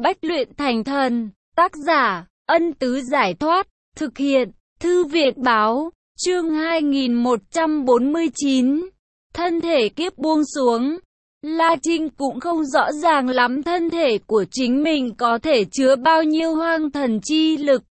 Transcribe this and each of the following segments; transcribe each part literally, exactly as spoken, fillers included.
Bách luyện thành thần. Tác giả, Ân Tứ Giải Thoát. Thực hiện, Thư viện Báo. Chương hai nghìn một trăm bốn mươi chín. Thân thể kiếp buông xuống. La Trinh cũng không rõ ràng lắm thân thể của chính mình có thể chứa bao nhiêu hoang thần chi lực.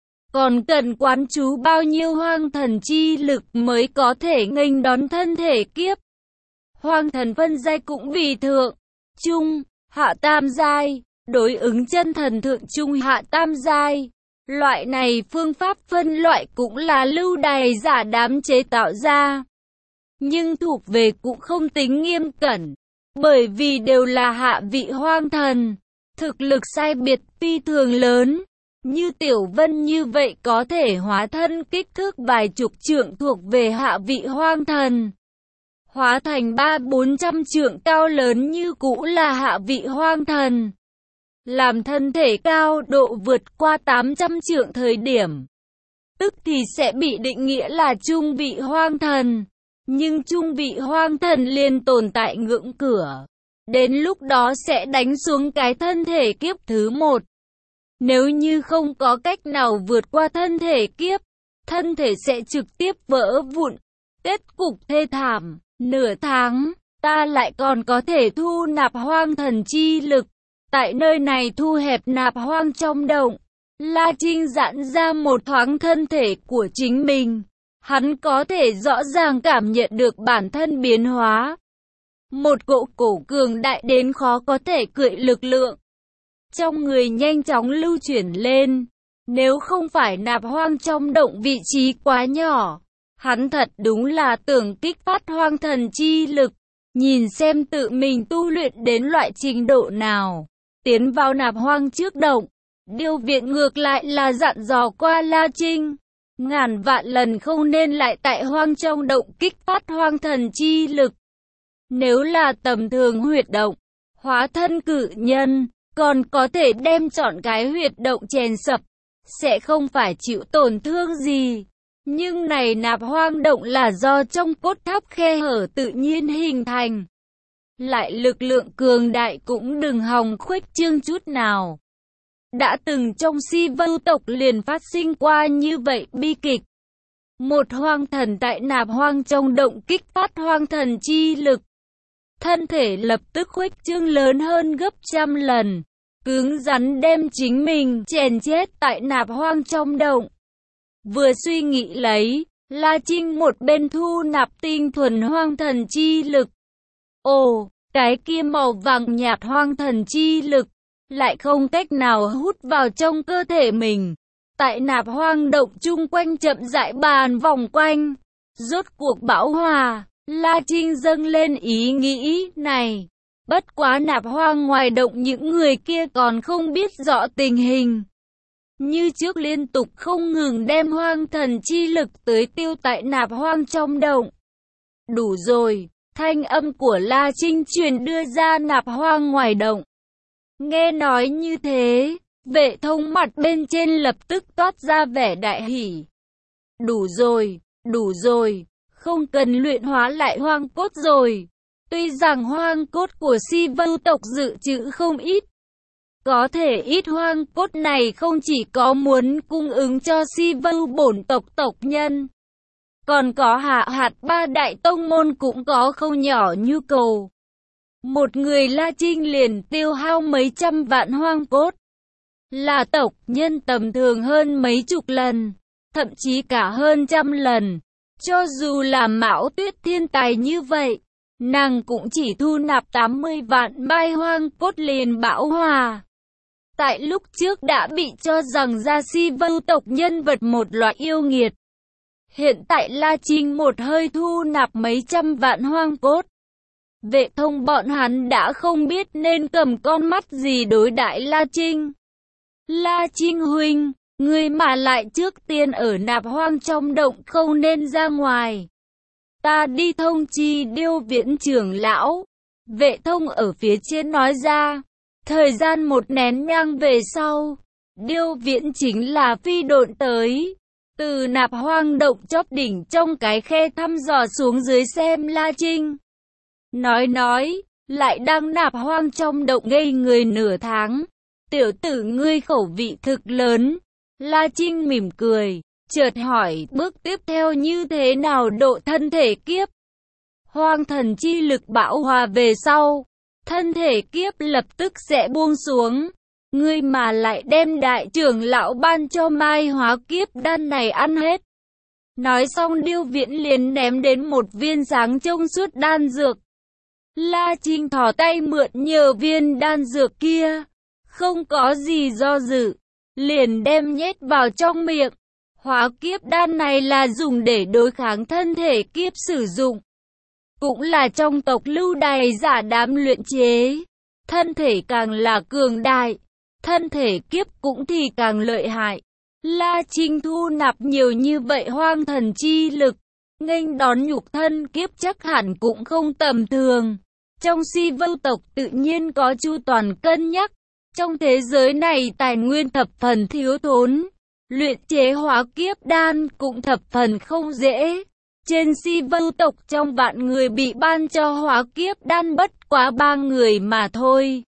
Còn cần quán chú bao nhiêu hoang thần chi lực mới có thể nghênh đón thân thể kiếp. Hoang thần phân giai cũng vì thượng, trung, hạ tam giai, đối ứng chân thần thượng trung hạ tam giai. Loại này phương pháp phân loại cũng là lưu đày giả đám chế tạo ra. Nhưng thuộc về cũng không tính nghiêm cẩn, bởi vì đều là hạ vị hoang thần. Thực lực sai biệt phi thường lớn. Như Tiểu Vân như vậy có thể hóa thân kích thước vài chục trượng thuộc về hạ vị hoang thần. Hóa thành ba bốn trăm trượng cao lớn như cũ là hạ vị hoang thần. Làm thân thể cao độ vượt qua tám trăm trượng thời điểm, tức thì sẽ bị định nghĩa là trung vị hoang thần. Nhưng trung vị hoang thần liền tồn tại ngưỡng cửa. Đến lúc đó sẽ đánh xuống cái thân thể kiếp thứ một. Nếu như không có cách nào vượt qua thân thể kiếp, thân thể sẽ trực tiếp vỡ vụn. Kết cục thê thảm. Nửa tháng, ta lại còn có thể thu nạp hoang thần chi lực. Tại nơi này thu hẹp nạp hoang trong động, La Trinh giãn ra một thoáng thân thể của chính mình. Hắn có thể rõ ràng cảm nhận được bản thân biến hóa. Một cỗ cổ cường đại đến khó có thể cưỡi lực lượng trong người nhanh chóng lưu chuyển lên. Nếu không phải nạp hoang trong động vị trí quá nhỏ, hắn thật đúng là tưởng kích phát hoang thần chi lực. Nhìn xem tự mình tu luyện đến loại trình độ nào. Tiến vào nạp hoang trước động, Điêu Viện ngược lại là dặn dò qua La Trinh. Ngàn vạn lần không nên lại tại hoang trong động kích phát hoang thần chi lực. Nếu là tầm thường huyệt động, hóa thân cự nhân, còn có thể đem trọn cái huyệt động chèn sập, sẽ không phải chịu tổn thương gì. Nhưng này nạp hoang động là do trong cốt tháp khe hở tự nhiên hình thành. Lại lực lượng cường đại cũng đừng hòng khuếch trương chút nào. Đã từng trong Si Vưu tộc liền phát sinh qua như vậy bi kịch. Một hoang thần tại nạp hoang trong động kích phát hoang thần chi lực. Thân thể lập tức khuếch trương lớn hơn gấp trăm lần. Cứng rắn đem chính mình chèn chết tại nạp hoang trong động. Vừa suy nghĩ lấy, La Trinh một bên thu nạp tinh thuần hoang thần chi lực. Ồ, cái kia màu vàng nhạt hoang thần chi lực lại không cách nào hút vào trong cơ thể mình. Tại nạp hoang động chung quanh chậm rãi bàn vòng quanh. Rốt cuộc bão hòa, La Trinh dâng lên ý nghĩ này. Bất quá nạp hoang ngoài động những người kia còn không biết rõ tình hình. Như trước liên tục không ngừng đem hoang thần chi lực tới tiêu tại nạp hoang trong động. Đủ rồi, thanh âm của La Trinh truyền đưa ra nạp hoang ngoài động. Nghe nói như thế, Vệ Thông mặt bên trên lập tức toát ra vẻ đại hỉ. Đủ rồi, đủ rồi, không cần luyện hóa lại hoang cốt rồi. Tuy rằng hoang cốt của Si Vưu tộc dự trữ không ít, có thể ít hoang cốt này không chỉ có muốn cung ứng cho Si Vưu bổn tộc tộc nhân, còn có hạ hạt ba đại tông môn cũng có không nhỏ nhu cầu. Một người La Trinh liền tiêu hao mấy trăm vạn hoang cốt, là tộc nhân tầm thường hơn mấy chục lần, thậm chí cả hơn trăm lần. Cho dù là Mão Tuyết thiên tài như vậy, nàng cũng chỉ thu nạp tám mươi vạn mai hoang cốt liền bão hòa. Tại lúc trước đã bị cho rằng ra Si Vưu tộc nhân vật một loại yêu nghiệt. Hiện tại La Trinh một hơi thu nạp mấy trăm vạn hoang cốt. Vệ Thông bọn hắn đã không biết nên cầm con mắt gì đối đãi La Trinh. La Trinh huynh, người mà lại trước tiên ở nạp hoang trong động không nên ra ngoài. Ta đi thông chi Điêu Viễn trưởng lão. Vệ Thông ở phía trên nói ra. Thời gian một nén nhang về sau, Điêu Viễn chính là phi độn tới. Từ nạp hoang động chóp đỉnh trong cái khe thăm dò xuống dưới xem La Trinh. Nói nói, lại đang nạp hoang trong động ngây người nửa tháng. tiểu tử ngươi khẩu vị thực lớn. La Trinh mỉm cười, chợt hỏi bước tiếp theo như thế nào độ thân thể kiếp. Hoang thần chi lực bão hòa về sau, thân thể kiếp lập tức sẽ buông xuống. Ngươi mà lại đem đại trưởng lão ban cho mai hóa kiếp đan này ăn hết. Nói xong Điêu Viễn liền ném đến một viên sáng trong suốt đan dược. La Trinh thò tay mượn nhờ viên đan dược kia, không có gì do dự, liền đem nhét vào trong miệng. Hóa kiếp đan này là dùng để đối kháng thân thể kiếp sử dụng, cũng là trong tộc lưu đày giả đám luyện chế. Thân thể càng là cường đại, thân thể kiếp cũng thì càng lợi hại. La Trinh thu nạp nhiều như vậy hoang thần chi lực, nghênh đón nhục thân kiếp chắc hẳn cũng không tầm thường. Trong Si Vưu tộc tự nhiên có chu toàn cân nhắc. Trong thế giới này tài nguyên thập phần thiếu thốn, luyện chế hóa kiếp đan cũng thập phần không dễ. Trên Si Vưu tộc trong vạn người bị ban cho hóa kiếp đan bất quá ba người mà thôi.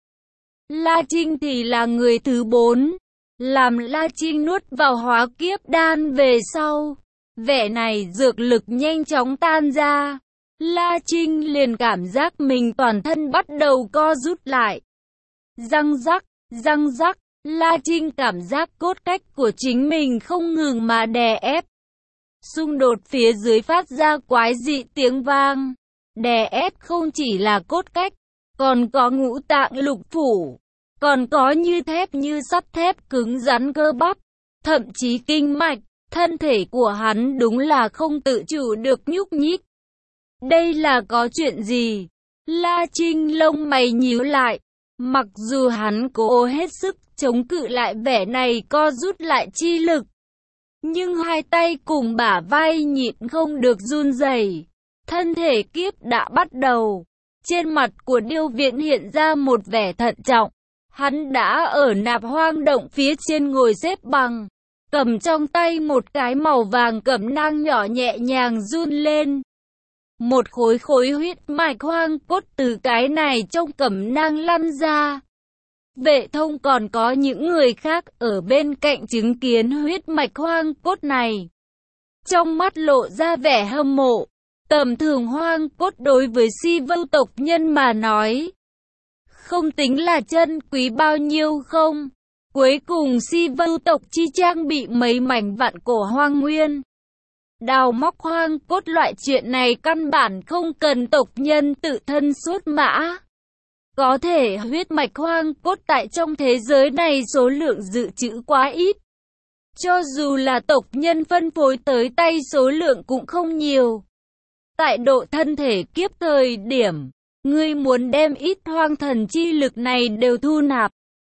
La Trinh thì là người thứ bốn. Làm La Trinh nuốt vào hóa kiếp đan về sau, vẻ này dược lực nhanh chóng tan ra. La Trinh liền cảm giác mình toàn thân bắt đầu co rút lại. Răng rắc, răng rắc, La Trinh cảm giác cốt cách của chính mình không ngừng mà đè ép. Xung đột phía dưới phát ra quái dị tiếng vang. Đè ép không chỉ là cốt cách, còn có ngũ tạng lục phủ, còn có như thép như sắt thép cứng rắn cơ bắp, thậm chí kinh mạch. Thân thể của hắn đúng là không tự chủ được nhúc nhích. Đây là có chuyện gì? La Trinh lông mày nhíu lại. Mặc dù hắn cố hết sức chống cự lại vẻ này co rút lại chi lực, nhưng hai tay cùng bả vai nhịn không được run rẩy. Thân thể kiếp đã bắt đầu. Trên mặt của Điêu Viễn hiện ra một vẻ thận trọng. Hắn đã ở nạp hoang động phía trên ngồi xếp bằng, cầm trong tay một cái màu vàng cẩm nang nhỏ nhẹ nhàng run lên. Một khối khối huyết mạch hoang cốt từ cái này trong cẩm nang lăn ra. Vệ Thông còn có những người khác ở bên cạnh chứng kiến huyết mạch hoang cốt này, trong mắt lộ ra vẻ hâm mộ. Tầm thường hoang cốt đối với Si Vưu tộc nhân mà nói, không tính là chân quý bao nhiêu không. Cuối cùng Si Vưu tộc chi trang bị mấy mảnh vạn cổ hoang nguyên. Đào móc hoang cốt loại chuyện này căn bản không cần tộc nhân tự thân xuất mã. Có thể huyết mạch hoang cốt tại trong thế giới này số lượng dự trữ quá ít. Cho dù là tộc nhân phân phối tới tay số lượng cũng không nhiều. Tại độ thân thể kiếp thời điểm, ngươi muốn đem ít hoang thần chi lực này đều thu nạp,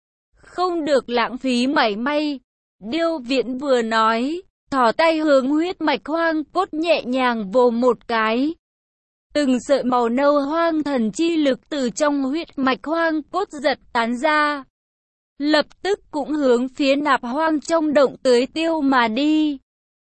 không được lãng phí mảy may. Điêu Viễn vừa nói, thò tay hướng huyết mạch hoang cốt nhẹ nhàng vồ một cái. Từng sợi màu nâu hoang thần chi lực từ trong huyết mạch hoang cốt giật tán ra, lập tức cũng hướng phía nạp hoang trong động tưới tiêu mà đi.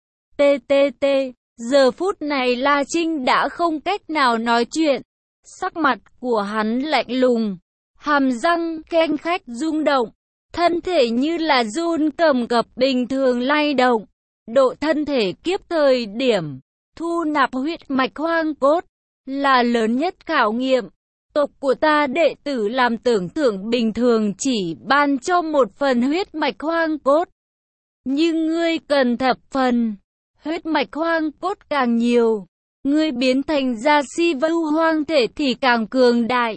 Tê tê tê, giờ phút này La Trinh đã không cách nào nói chuyện. Sắc mặt của hắn lạnh lùng, hàm răng keng khách rung động, thân thể như là run cầm cập bình thường lay động. Độ thân thể kiếp thời điểm, thu nạp huyết mạch hoang cốt, là lớn nhất khảo nghiệm. Tộc của ta đệ tử làm tưởng thưởng bình thường chỉ ban cho một phần huyết mạch hoang cốt. Nhưng ngươi cần thập phần, huyết mạch hoang cốt càng nhiều, ngươi biến thành ra Si Vưu hoang thể thì càng cường đại.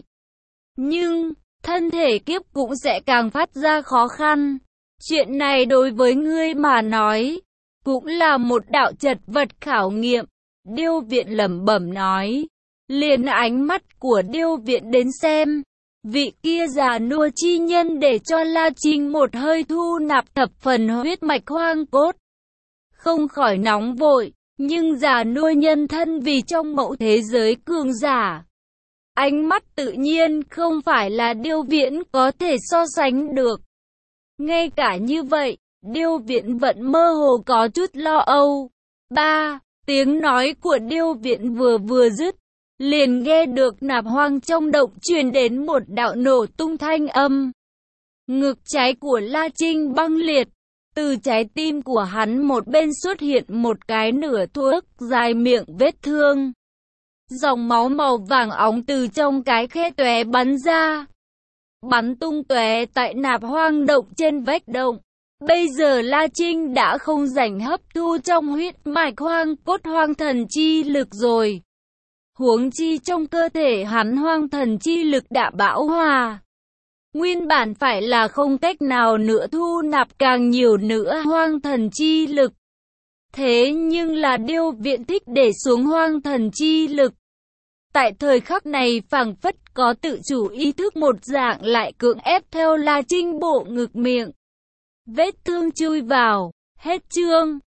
Nhưng, thân thể kiếp cũng sẽ càng phát ra khó khăn. Chuyện này đối với ngươi mà nói, cũng là một đạo chật vật khảo nghiệm. Điêu Viễn lẩm bẩm nói. Liền ánh mắt của Điêu Viễn đến xem, vị kia già nua chi nhân để cho La Trinh một hơi thu nạp thập phần huyết mạch hoang cốt. Không khỏi nóng vội, nhưng già nua nhân thân vì trong mẫu thế giới cường giả. Ánh mắt tự nhiên không phải là Điêu Viễn có thể so sánh được. Ngay cả như vậy, Điêu Viễn vẫn mơ hồ có chút lo âu. Ba, tiếng nói của Điêu Viễn vừa vừa dứt, liền nghe được nạp hoang trong động truyền đến một đạo nổ tung thanh âm. Ngực trái của La Trinh băng liệt. Từ trái tim của hắn một bên xuất hiện một cái nửa thước dài miệng vết thương. Dòng máu màu vàng óng từ trong cái khe tóe bắn ra. Bắn tung tóe tại nạp hoang động trên vách động. Bây giờ La Trinh đã không rảnh hấp thu trong huyết mạch hoang cốt hoang thần chi lực rồi. Huống chi trong cơ thể hắn hoang thần chi lực đã bão hòa. Nguyên bản phải là không cách nào nữa thu nạp càng nhiều nữa hoang thần chi lực. Thế nhưng là Điêu Viện thích để xuống hoang thần chi lực. Tại thời khắc này phảng phất có tự chủ ý thức một dạng lại cưỡng ép theo La Trinh bộ ngực miệng. Vết thương chui vào, hết chương.